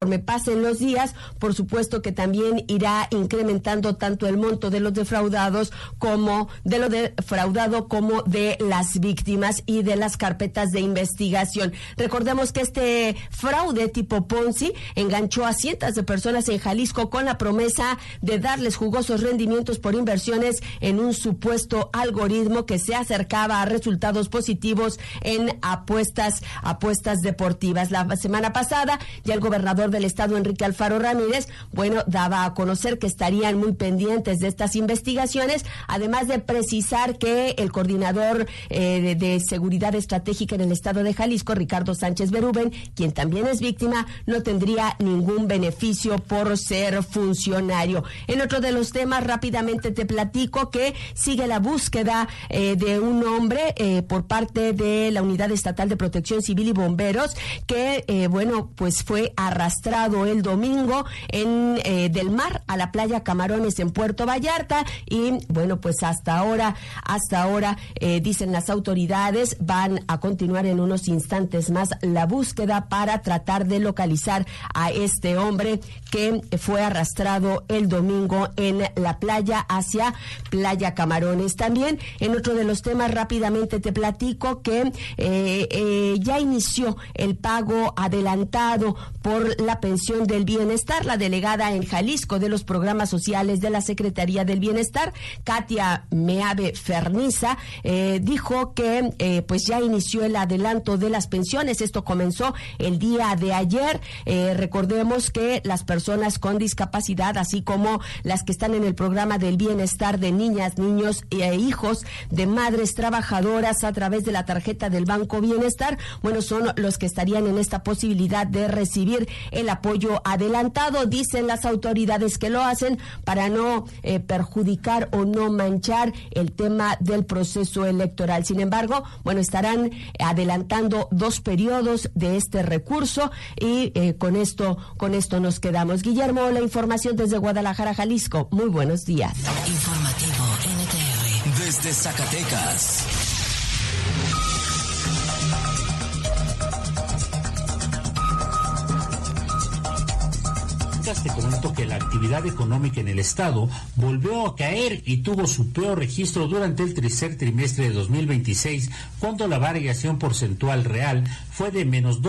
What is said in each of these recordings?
Conforme pasen los días, por supuesto que también irá incrementando tanto el monto de los defraudados como de lo defraudado como de las víctimas y de las carpetas de investigación. Recordemos que este fraude tipo Ponzi enganchó a cientos de personas en Jalisco con la promesa de darles jugosos rendimientos por inversiones en un supuesto algoritmo que se acercaba a resultados positivos en apuestas deportivas. La semana pasada ya el gobernador del estado, Enrique Alfaro Ramírez, daba a conocer que estarían muy pendientes de estas investigaciones, además de precisar que el coordinador de seguridad estratégica en el estado de Jalisco, Ricardo Sánchez Berúben, quien también es víctima, no tendría ningún beneficio por ser funcionario. En otro de los temas, rápidamente te platico que sigue la búsqueda de un hombre por parte de la Unidad Estatal de Protección Civil y Bomberos que, pues fue arrastrado el domingo del mar a la playa Camarones en Puerto Vallarta y pues hasta ahora dicen las autoridades van a continuar en unos instantes más la búsqueda para tratar de localizar a este hombre que fue arrastrado el domingo en la playa hacia playa Camarones. También en otro de los temas rápidamente te platico que ya inició el pago adelantado por la pensión del bienestar. La delegada en Jalisco de los programas sociales de la Secretaría del Bienestar, Katia Meave Ferniza, dijo que pues ya inició el adelanto de las pensiones. Esto comenzó el día de ayer. Recordemos que las personas con discapacidad, así como las que están en el programa del bienestar de niñas, niños e hijos de madres trabajadoras a través de la tarjeta del Banco Bienestar, son los que estarían en esta posibilidad de recibir el apoyo adelantado. Dicen las autoridades que lo hacen para no perjudicar o no manchar el tema del proceso electoral. Sin embargo, estarán adelantando 2 periodos de este recurso y con esto nos quedamos. Guillermo, la información desde Guadalajara, Jalisco. Muy buenos días. Informativo NTR. Desde Zacatecas. Te comento que la actividad económica en el estado volvió a caer y tuvo su peor registro durante el tercer trimestre de 2026, cuando la variación porcentual real fue de menos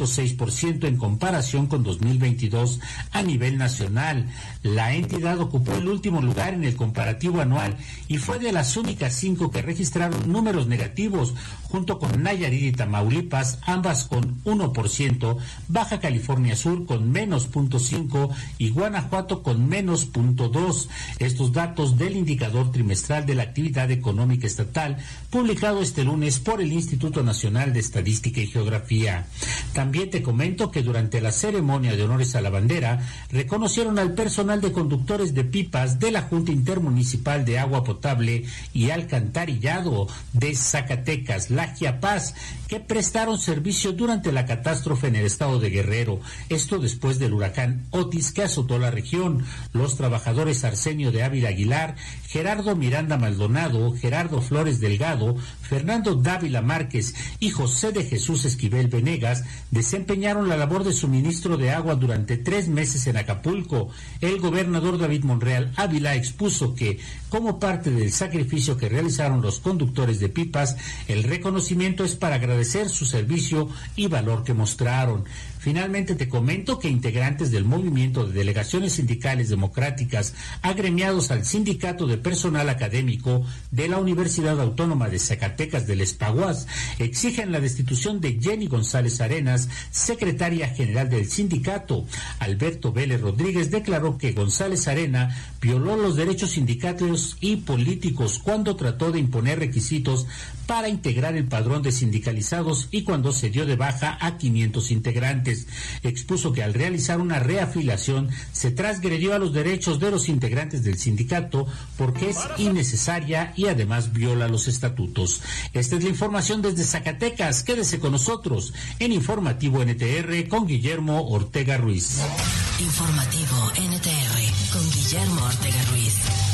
2.6% en comparación con 2022 a nivel nacional. La entidad ocupó el último lugar en el comparativo anual y fue de las únicas 5 que registraron números negativos, junto con Nayarit y Tamaulipas, ambas con 1%, Baja California Sur con menos 0.5% y Guanajuato con menos 0.2%. Estos datos del indicador trimestral de la actividad económica estatal, publicado este lunes por el Instituto Nacional de Estadística y Geografía. También te comento que durante la ceremonia de honores a la bandera, reconocieron al personal de conductores de pipas de la Junta Intermunicipal de Agua Potable y Alcantarillado de Zacatecas, la Giapaz, que prestaron servicio durante la catástrofe en el estado de Guerrero. Esto después del huracán Otis que azotó la región. Los trabajadores Arsenio de Ávila Aguilar, Gerardo Miranda Maldonado, Gerardo Flores Delgado, Fernando Dávila Márquez y José de Jesús Esquivel Venegas desempeñaron la labor de suministro de agua durante 3 meses en Acapulco. El gobernador David Monreal Ávila expuso que, como parte del sacrificio que realizaron los conductores de pipas, el reconocimiento es para agradecer su servicio y valor que mostraron. Finalmente te comento que integrantes del movimiento de delegaciones sindicales democráticas agremiados al Sindicato de Personal Académico de la Universidad Autónoma de Zacatecas del Espaguas exigen la destitución de Jenny González Arenas, secretaria general del sindicato. Alberto Vélez Rodríguez declaró que González Arena violó los derechos sindicales y políticos cuando trató de imponer requisitos para integrar el padrón de sindicalizados y cuando se dio de baja a 500 integrantes. Expuso que al realizar una reafiliación se transgredió a los derechos de los integrantes del sindicato porque es innecesaria y además viola los estatutos. Esta es la información desde Zacatecas. Quédese con nosotros en Informativo NTR con Guillermo Ortega Ruiz. Informativo NTR con Guillermo Ortega Ruiz.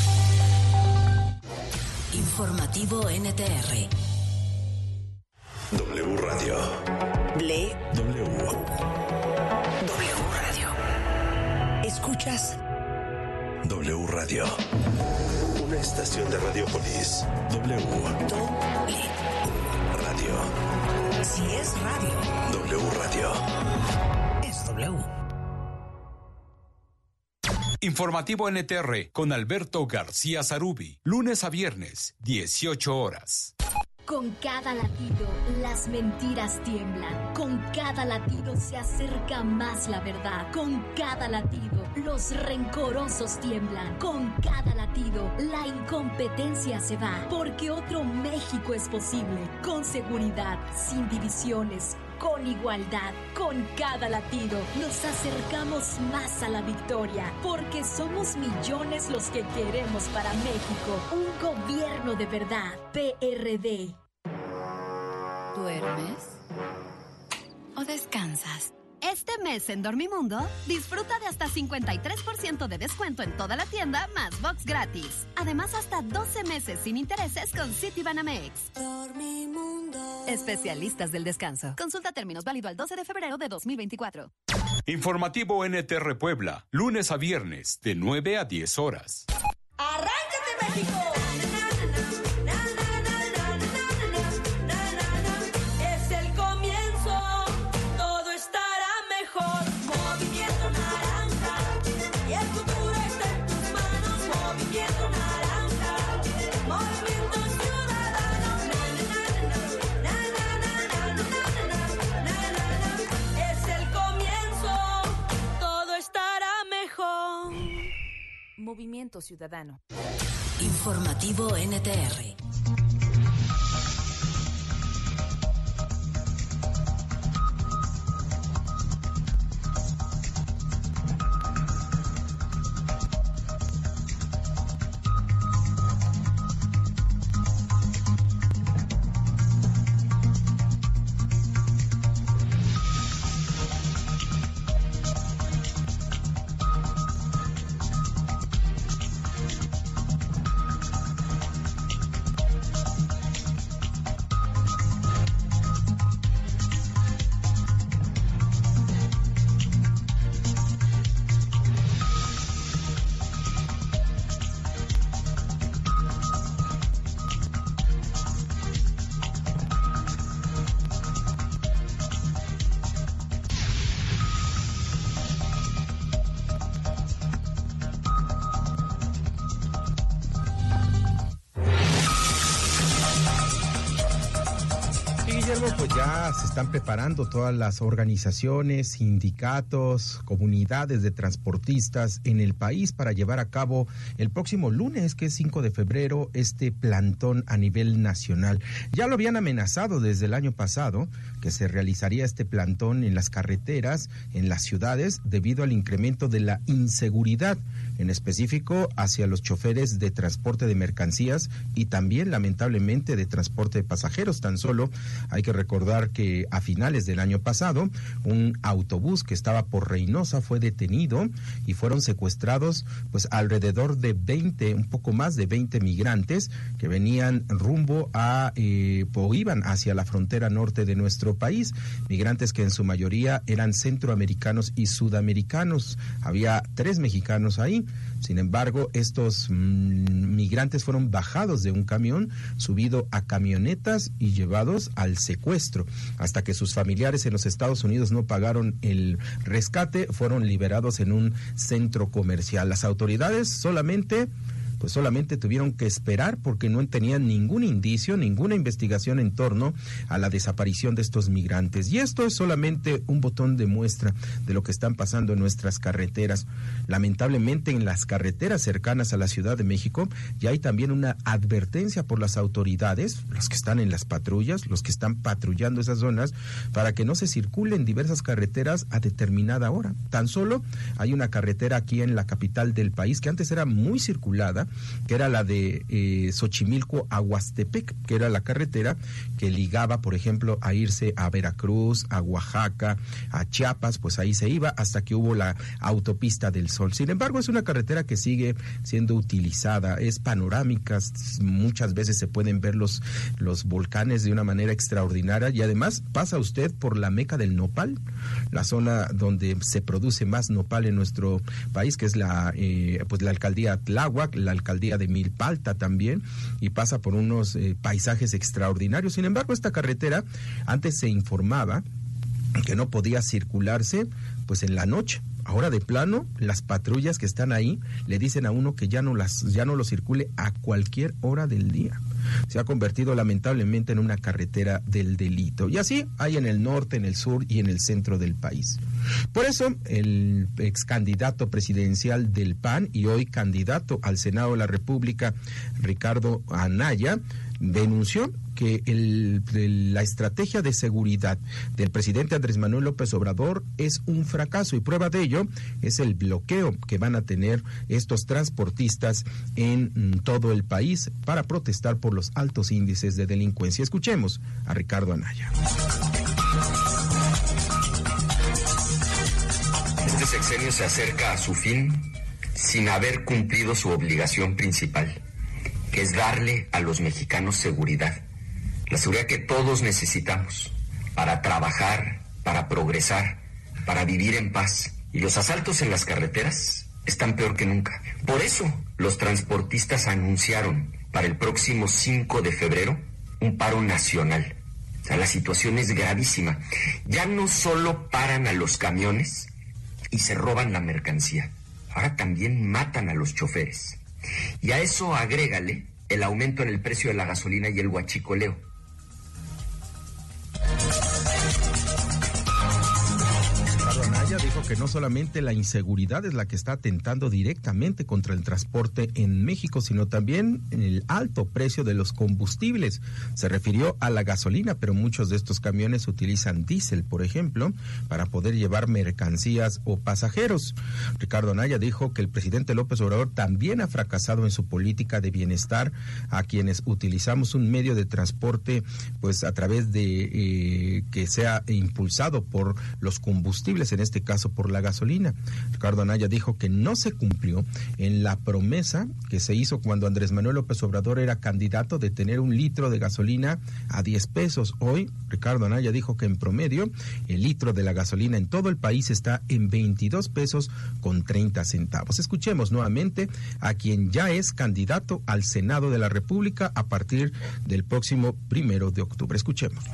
Informativo NTR. W Radio. W Radio. Escuchas W Radio. Una estación de Radiopolis. W. Radio. Si es radio, W Radio. es W. Informativo NTR con Alberto García Zarubi. Lunes a viernes, 18 horas. Con cada latido, las mentiras tiemblan. Con cada latido se acerca más la verdad. Con cada latido, los rencorosos tiemblan. Con cada latido, la incompetencia se va. Porque otro México es posible. Con seguridad, sin divisiones, con igualdad. Con cada latido, nos acercamos más a la victoria. Porque somos millones los que queremos para México un gobierno de verdad. PRD. ¿Duermes o descansas? Este mes en Dormimundo, disfruta de hasta 53% de descuento en toda la tienda, más box gratis. Además, hasta 12 meses sin intereses con Citibanamex. Dormimundo. Especialistas del descanso. Consulta términos, válido al 12 de febrero de 2024. Informativo NTR Puebla, lunes a viernes, de 9 a 10 horas. ¡Arráncate, México! Es el comienzo, todo estará mejor. Movimiento Naranja, y el futuro está en tus manos. Movimiento Naranja, Movimiento Ciudadano. Es el comienzo, todo estará mejor. Movimiento Ciudadano. Informativo NTR. Pues ya se están preparando todas las organizaciones, sindicatos, comunidades de transportistas en el país para llevar a cabo el próximo lunes, que es 5 de febrero, este plantón a nivel nacional. Ya lo habían amenazado desde el año pasado, que se realizaría este plantón en las carreteras, en las ciudades, debido al incremento de la inseguridad, en específico hacia los choferes de transporte de mercancías y también, lamentablemente, de transporte de pasajeros. Tan solo hay que recordar que a finales del año pasado, un autobús que estaba por Reynosa fue detenido y fueron secuestrados pues alrededor de 20, un poco más de 20 migrantes que venían rumbo a, o iban hacia la frontera norte de nuestro país, migrantes que en su mayoría eran centroamericanos y sudamericanos. Había 3 mexicanos ahí. Sin embargo, estos migrantes fueron bajados de un camión, subido a camionetas y llevados al secuestro. Hasta que sus familiares en los Estados Unidos no pagaron el rescate, fueron liberados en un centro comercial. Las autoridades solamente tuvieron que esperar porque no tenían ningún indicio, ninguna investigación en torno a la desaparición de estos migrantes. Y esto es solamente un botón de muestra de lo que están pasando en nuestras carreteras. Lamentablemente, en las carreteras cercanas a la Ciudad de México ya hay también una advertencia por las autoridades, los que están en las patrullas, los que están patrullando esas zonas, para que no se circulen diversas carreteras a determinada hora. Tan solo hay una carretera aquí en la capital del país que antes era muy circulada, que era la de Xochimilco a Huastepec, que era la carretera que ligaba, por ejemplo, a irse a Veracruz, a Oaxaca, a Chiapas, pues ahí se iba hasta que hubo la autopista del Sol. Sin embargo, es una carretera que sigue siendo utilizada, es panorámica, muchas veces se pueden ver los volcanes de una manera extraordinaria y además pasa usted por la meca del nopal, la zona donde se produce más nopal en nuestro país, que es la alcaldía Tláhuac, la alcaldía de Milpalta también, y pasa por unos paisajes extraordinarios. Sin embargo, esta carretera antes se informaba que no podía circularse pues en la noche. Ahora de plano, las patrullas que están ahí le dicen a uno que ya no lo circule a cualquier hora del día. Se ha convertido lamentablemente en una carretera del delito. Y así hay en el norte, en el sur y en el centro del país. Por eso, el ex candidato presidencial del PAN y hoy candidato al Senado de la República, Ricardo Anaya, denunció que la estrategia de seguridad del presidente Andrés Manuel López Obrador es un fracaso y prueba de ello es el bloqueo que van a tener estos transportistas en todo el país para protestar por los altos índices de delincuencia. Escuchemos a Ricardo Anaya. Este sexenio se acerca a su fin sin haber cumplido su obligación principal, que es darle a los mexicanos seguridad. La seguridad que todos necesitamos para trabajar, para progresar, para vivir en paz. Y los asaltos en las carreteras están peor que nunca. Por eso, los transportistas anunciaron para el próximo 5 de febrero un paro nacional. O sea, la situación es gravísima. Ya no solo paran a los camiones y se roban la mercancía, ahora también matan a los choferes. Y a eso agrégale el aumento en el precio de la gasolina y el huachicoleo. Anaya dijo que no solamente la inseguridad es la que está atentando directamente contra el transporte en México, sino también el alto precio de los combustibles. Se refirió a la gasolina, pero muchos de estos camiones utilizan diésel, por ejemplo, para poder llevar mercancías o pasajeros. Ricardo Anaya dijo que el presidente López Obrador también ha fracasado en su política de bienestar a quienes utilizamos un medio de transporte, pues a través de que sea impulsado por los combustibles, en este caso por la gasolina. Ricardo Anaya dijo que no se cumplió en la promesa que se hizo cuando Andrés Manuel López Obrador era candidato de tener un litro de gasolina a 10 pesos. Hoy, Ricardo Anaya dijo que en promedio el litro de la gasolina en todo el país está en 22 pesos con 30 centavos. Escuchemos nuevamente a quien ya es candidato al Senado de la República a partir del próximo 1 de octubre. Escuchemos.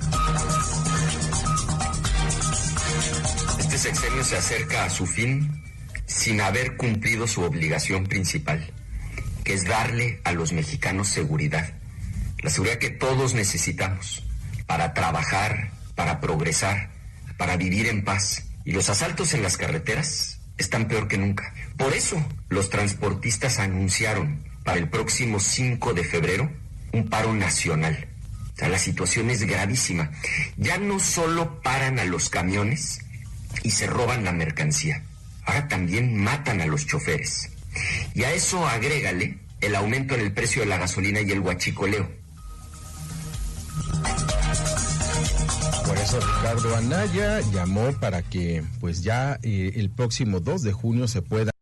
Este sexenio se acerca a su fin sin haber cumplido su obligación principal, que es darle a los mexicanos seguridad. La seguridad que todos necesitamos para trabajar, para progresar, para vivir en paz. Y los asaltos en las carreteras están peor que nunca. Por eso, los transportistas anunciaron para el próximo 5 de febrero un paro nacional. O sea, la situación es gravísima. Ya no solo paran a los camiones y se roban la mercancía, ahora también matan a los choferes. Y a eso agrégale el aumento en el precio de la gasolina y el huachicoleo. Por eso Ricardo Anaya llamó para que pues ya el próximo 2 de junio se pueda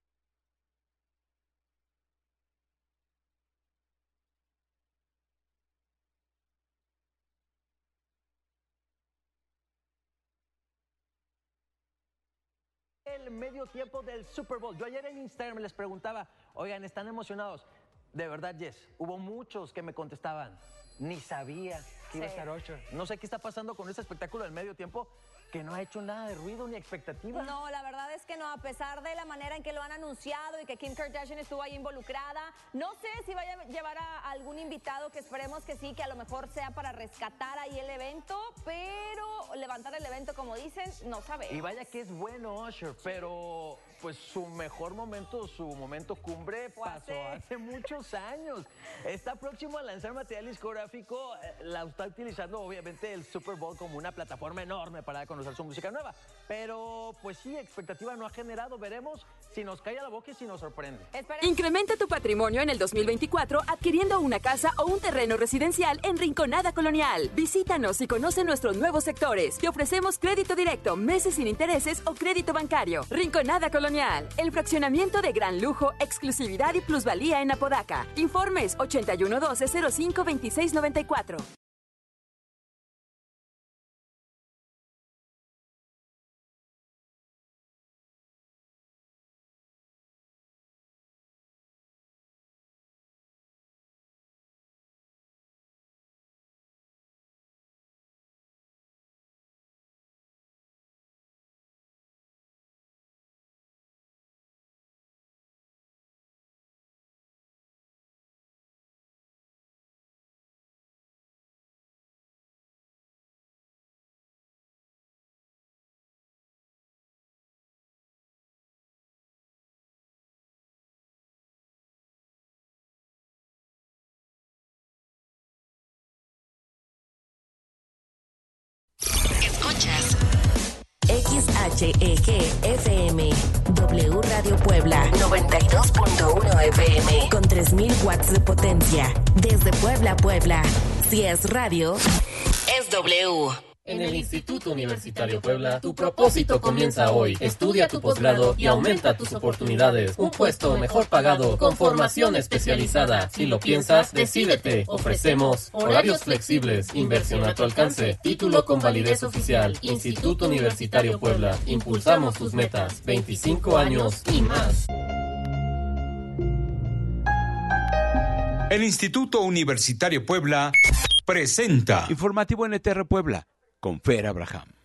el medio tiempo del Super Bowl. Yo ayer en Instagram les preguntaba, oigan, ¿están emocionados? De verdad, Jess, hubo muchos que me contestaban, ni sabía que iba a estar Usher. No sé qué está pasando con este espectáculo del medio tiempo, que no ha hecho nada de ruido ni expectativa. No, la verdad es que no, a pesar de la manera en que lo han anunciado y que Kim Kardashian estuvo ahí involucrada. No sé si vaya a llevar a algún invitado, que esperemos que sí, que a lo mejor sea para rescatar ahí el evento, pero levantar el evento, como dicen, no sabemos. Y vaya que es bueno Usher, pero pues su mejor momento, su momento cumbre pasó hace muchos años. Está próximo a lanzar material discográfico, la está utilizando obviamente el Super Bowl como una plataforma enorme para conocer su música nueva. Pero pues sí, expectativa no ha generado, veremos si nos calla la boca y si nos sorprende. Incrementa tu patrimonio en el 2024 adquiriendo una casa o un terreno residencial en Rinconada Colonial. Visítanos y conoce nuestros nuevos sectores. Te ofrecemos crédito directo, meses sin intereses o crédito bancario. Rinconada Colonial, el fraccionamiento de gran lujo, exclusividad y plusvalía en Apodaca. Informes 8112-052694. Escuchas XHEG-FM, W Radio Puebla, 92.1 FM, con 3000 watts de potencia. Desde Puebla, Puebla. Si es radio, es W. En el Instituto Universitario Puebla, tu propósito comienza hoy. Estudia tu posgrado y aumenta tus oportunidades. Un puesto mejor pagado, con formación especializada. Si lo piensas, decídete. Ofrecemos horarios flexibles, inversión a tu alcance, título con validez oficial. Instituto Universitario Puebla. Impulsamos tus metas. 25 años y más. El Instituto Universitario Puebla presenta Informativo NTR Puebla con Fer Abraham.